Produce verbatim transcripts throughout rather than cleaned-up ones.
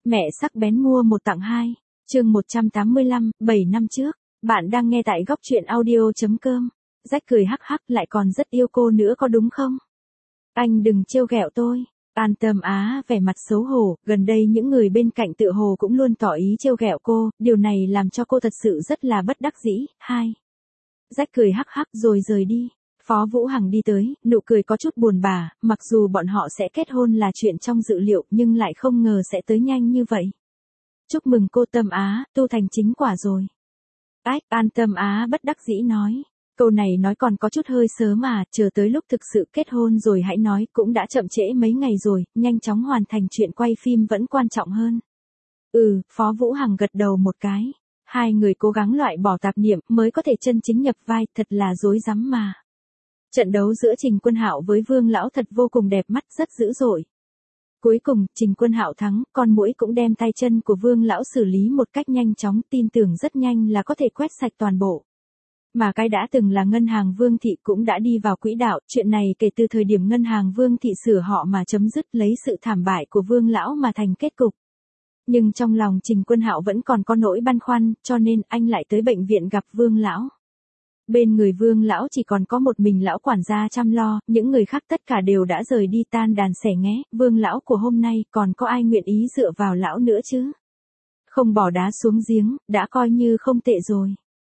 Mẹ sắc bén mua một tặng hai, chương một trăm tám mươi lăm, bảy năm trước. Bạn đang nghe tại góc truyện audio.com. Rách cười hắc hắc, lại còn rất yêu cô nữa có đúng không? Anh đừng trêu ghẹo tôi. An Tâm Á vẻ mặt xấu hổ, gần đây những người bên cạnh tựa hồ cũng luôn tỏ ý trêu ghẹo cô, điều này làm cho cô thật sự rất là bất đắc dĩ. Hai. Rách cười hắc hắc rồi rời đi. Phó Vũ Hằng đi tới, nụ cười có chút buồn bã, mặc dù bọn họ sẽ kết hôn là chuyện trong dự liệu nhưng lại không ngờ sẽ tới nhanh như vậy. Chúc mừng cô Tâm Á, tu thành chính quả rồi. Ách, An Tâm Á bất đắc dĩ nói. Câu này nói còn có chút hơi sớm mà, chờ tới lúc thực sự kết hôn rồi hãy nói, cũng đã chậm trễ mấy ngày rồi, nhanh chóng hoàn thành chuyện quay phim vẫn quan trọng hơn. Ừ, Phó Vũ Hằng gật đầu một cái. Hai người cố gắng loại bỏ tạp niệm mới có thể chân chính nhập vai, thật là rối rắm mà. Trận đấu giữa Trình Quân Hạo với Vương Lão thật vô cùng đẹp mắt, rất dữ dội. Cuối cùng, Trình Quân Hạo thắng, con muỗi cũng đem tay chân của Vương Lão xử lý một cách nhanh chóng, tin tưởng rất nhanh là có thể quét sạch toàn bộ. Mà cái đã từng là ngân hàng Vương Thị cũng đã đi vào quỹ đạo, chuyện này kể từ thời điểm ngân hàng Vương Thị sửa họ mà chấm dứt, lấy sự thảm bại của Vương Lão mà thành kết cục. Nhưng trong lòng Trình Quân Hạo vẫn còn có nỗi băn khoăn, cho nên anh lại tới bệnh viện gặp Vương Lão. Bên người Vương Lão chỉ còn có một mình lão quản gia chăm lo, những người khác tất cả đều đã rời đi tan đàn xẻ nghé, Vương Lão của hôm nay còn có ai nguyện ý dựa vào lão nữa chứ? Không bỏ đá xuống giếng, đã coi như không tệ rồi.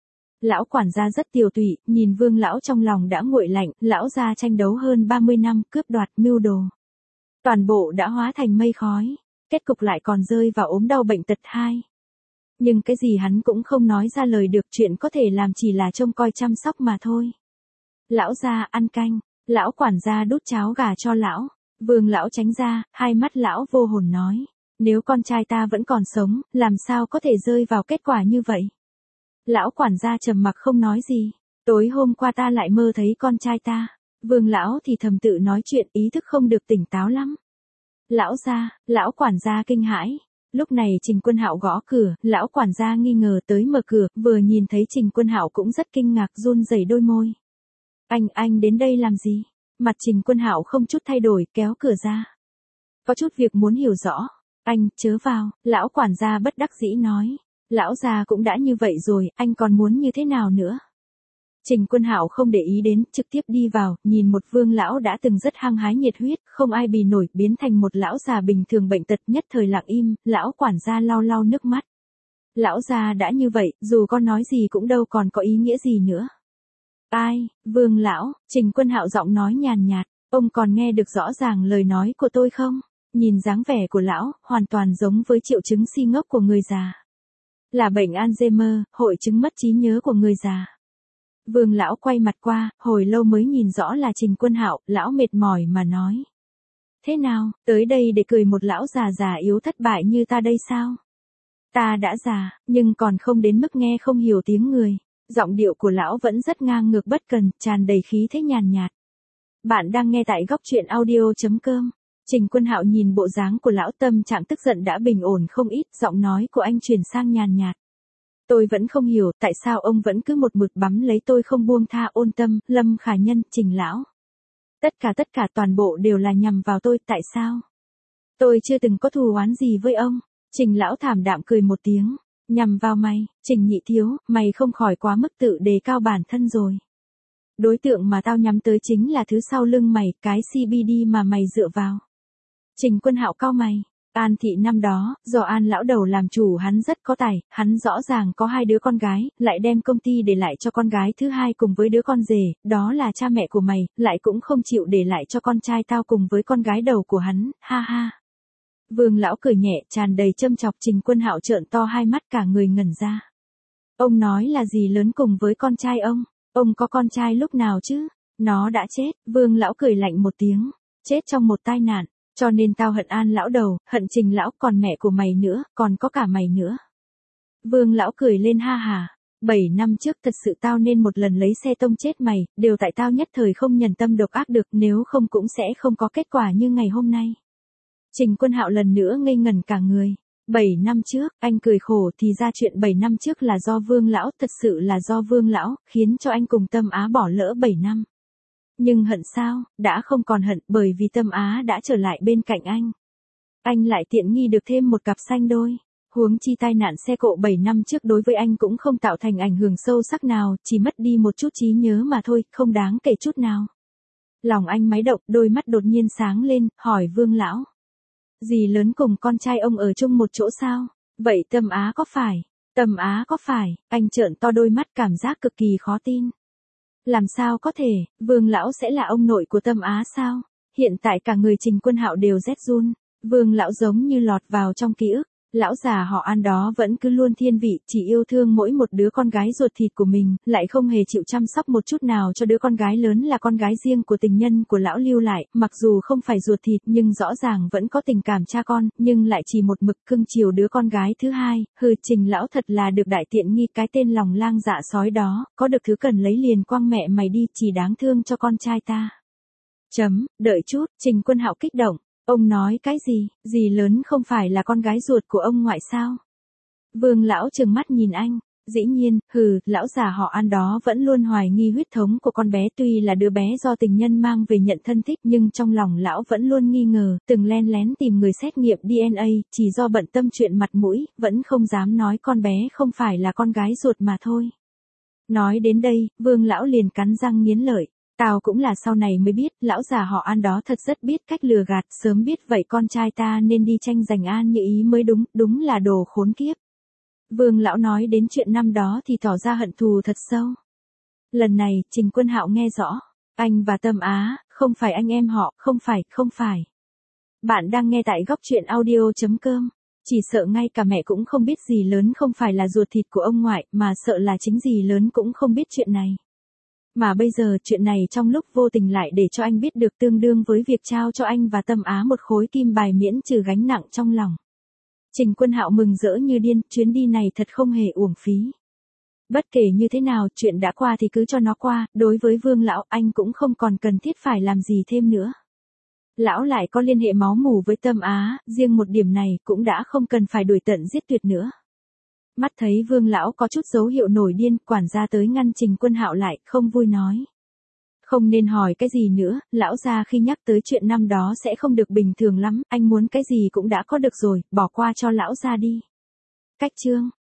Lão quản gia rất tiều tụy, nhìn Vương Lão trong lòng đã nguội lạnh, lão gia tranh đấu hơn ba mươi năm, cướp đoạt mưu đồ. Toàn bộ đã hóa thành mây khói, kết cục lại còn rơi vào ốm đau bệnh tật hai. Nhưng cái gì hắn cũng không nói ra lời được, chuyện có thể làm chỉ là trông coi chăm sóc mà thôi. Lão gia ăn canh, lão quản gia đút cháo gà cho lão. Vương Lão tránh ra, hai mắt lão vô hồn nói. Nếu con trai ta vẫn còn sống, làm sao có thể rơi vào kết quả như vậy? Lão quản gia trầm mặc không nói gì. Tối hôm qua ta lại mơ thấy con trai ta. Vương Lão thì thầm tự nói chuyện, ý thức không được tỉnh táo lắm. Lão gia, lão quản gia kinh hãi. Lúc này Trình Quân Hạo gõ cửa, lão quản gia nghi ngờ tới mở cửa, vừa nhìn thấy Trình Quân Hạo cũng rất kinh ngạc, run rẩy đôi môi. Anh, anh đến đây làm gì? Mặt Trình Quân Hạo không chút thay đổi, kéo cửa ra. Có chút việc muốn hiểu rõ. Anh, chớ vào, lão quản gia bất đắc dĩ nói. Lão già cũng đã như vậy rồi, anh còn muốn như thế nào nữa? Trình Quân Hạo không để ý đến, trực tiếp đi vào, nhìn một Vương Lão đã từng rất hăng hái nhiệt huyết, không ai bì nổi, biến thành một lão già bình thường bệnh tật, nhất thời lặng im, lão quản gia lau lau nước mắt. Lão già đã như vậy, dù con nói gì cũng đâu còn có ý nghĩa gì nữa. Ai, Vương Lão, Trình Quân Hạo giọng nói nhàn nhạt, ông còn nghe được rõ ràng lời nói của tôi không? Nhìn dáng vẻ của lão, hoàn toàn giống với triệu chứng si ngốc của người già. Là bệnh Alzheimer, hội chứng mất trí nhớ của người già. Vương Lão quay mặt qua, hồi lâu mới nhìn rõ là Trình Quân Hạo, lão mệt mỏi mà nói. Thế nào, tới đây để cười một lão già già yếu thất bại như ta đây sao? Ta đã già, nhưng còn không đến mức nghe không hiểu tiếng người. Giọng điệu của lão vẫn rất ngang ngược bất cần, tràn đầy khí thế nhàn nhạt. Bạn đang nghe tại góc truyện audio.com. Trình Quân Hạo nhìn bộ dáng của lão, tâm trạng tức giận đã bình ổn không ít, giọng nói của anh chuyển sang nhàn nhạt. Tôi vẫn không hiểu tại sao ông vẫn cứ một mực bám lấy tôi không buông tha. Ôn Tâm, Lâm Khả Nhân, Trình Lão. Tất cả tất cả toàn bộ đều là nhằm vào tôi, tại sao? Tôi chưa từng có thù oán gì với ông. Trình Lão thảm đạm cười một tiếng. Nhằm vào mày, Trình Nhị Thiếu, mày không khỏi quá mức tự đề cao bản thân rồi. Đối tượng mà tao nhắm tới chính là thứ sau lưng mày, cái xê bê đê mà mày dựa vào. Trình Quân Hạo cau mày. An Thị năm đó, do An lão đầu làm chủ hắn rất có tài, hắn rõ ràng có hai đứa con gái, lại đem công ty để lại cho con gái thứ hai cùng với đứa con rể, đó là cha mẹ của mày, lại cũng không chịu để lại cho con trai tao cùng với con gái đầu của hắn, ha ha. Vương Lão cười nhẹ, tràn đầy châm chọc. Trình Quân Hạo trợn to hai mắt, cả người ngẩn ra. Ông nói là gì lớn cùng với con trai ông? Ông có con trai lúc nào chứ? Nó đã chết. Vương Lão cười lạnh một tiếng. Chết trong một tai nạn. Cho nên tao hận An lão đầu, hận Trình lão, còn mẹ của mày nữa, còn có cả mày nữa. Vương Lão cười lên ha hà. Bảy năm trước thật sự tao nên một lần lấy xe tông chết mày, đều tại tao nhất thời không nhẫn tâm độc ác được, nếu không cũng sẽ không có kết quả như ngày hôm nay. Trình Quân Hạo lần nữa ngây ngẩn cả người. Bảy năm trước, anh cười khổ, thì ra chuyện bảy năm trước là do Vương Lão, thật sự là do Vương Lão, khiến cho anh cùng Tâm Á bỏ lỡ bảy năm. Nhưng hận sao, đã không còn hận, bởi vì Tâm Á đã trở lại bên cạnh anh. Anh lại tiện nghi được thêm một cặp sanh đôi. Huống chi tai nạn xe cộ bảy năm trước đối với anh cũng không tạo thành ảnh hưởng sâu sắc nào, chỉ mất đi một chút trí nhớ mà thôi, không đáng kể chút nào. Lòng anh máy động, đôi mắt đột nhiên sáng lên, hỏi Vương lão. Dì lớn cùng con trai ông ở chung một chỗ sao? Vậy Tâm Á có phải? Tâm Á có phải? Anh trợn to đôi mắt cảm giác cực kỳ khó tin. Làm sao có thể, Vương lão sẽ là ông nội của Tâm Á sao? Hiện tại cả người Trình Quân Hạo đều rét run. Vương lão giống như lọt vào trong ký ức. Lão già họ An đó vẫn cứ luôn thiên vị, chỉ yêu thương mỗi một đứa con gái ruột thịt của mình, lại không hề chịu chăm sóc một chút nào cho đứa con gái lớn là con gái riêng của tình nhân của lão lưu lại, mặc dù không phải ruột thịt nhưng rõ ràng vẫn có tình cảm cha con, nhưng lại chỉ một mực cưng chiều đứa con gái thứ hai. Hừ, Trình lão thật là được đại tiện nghi, cái tên lòng lang dạ sói đó, có được thứ cần lấy liền quăng mẹ mày đi, chỉ đáng thương cho con trai ta. Chấm, đợi chút, Trình Quân Hạo kích động. Ông nói cái gì, dì lớn không phải là con gái ruột của ông ngoại sao? Vương lão trừng mắt nhìn anh, dĩ nhiên, hừ, lão già họ An đó vẫn luôn hoài nghi huyết thống của con bé, tuy là đứa bé do tình nhân mang về nhận thân thích nhưng trong lòng lão vẫn luôn nghi ngờ, từng len lén tìm người xét nghiệm đê en a, chỉ do bận tâm chuyện mặt mũi, vẫn không dám nói con bé không phải là con gái ruột mà thôi. Nói đến đây, Vương lão liền cắn răng nghiến lợi. Tao cũng là sau này mới biết, lão già họ An đó thật rất biết cách lừa gạt, sớm biết vậy con trai ta nên đi tranh giành An Như Ý mới đúng, đúng là đồ khốn kiếp. Vương lão nói đến chuyện năm đó thì tỏ ra hận thù thật sâu. Lần này, Trình Quân Hạo nghe rõ, anh và Tâm Á, không phải anh em họ, không phải, không phải. Bạn đang nghe tại góc truyện audio chấm com. Chỉ sợ ngay cả mẹ cũng không biết dì lớn không phải là ruột thịt của ông ngoại, mà sợ là chính dì lớn cũng không biết chuyện này. Mà bây giờ chuyện này trong lúc vô tình lại để cho anh biết được, tương đương với việc trao cho anh và Tâm Á một khối kim bài miễn trừ gánh nặng trong lòng. Trình Quân Hạo mừng rỡ như điên, chuyến đi này thật không hề uổng phí. Bất kể như thế nào, chuyện đã qua thì cứ cho nó qua, đối với Vương lão, anh cũng không còn cần thiết phải làm gì thêm nữa. Lão lại có liên hệ máu mủ với Tâm Á, riêng một điểm này cũng đã không cần phải đuổi tận giết tuyệt nữa. Mắt thấy Vương lão có chút dấu hiệu nổi điên, quản gia tới ngăn Trình Quân Hạo lại, không vui nói. Không nên hỏi cái gì nữa, lão gia khi nhắc tới chuyện năm đó sẽ không được bình thường lắm, anh muốn cái gì cũng đã có được rồi, bỏ qua cho lão gia đi. Cách chương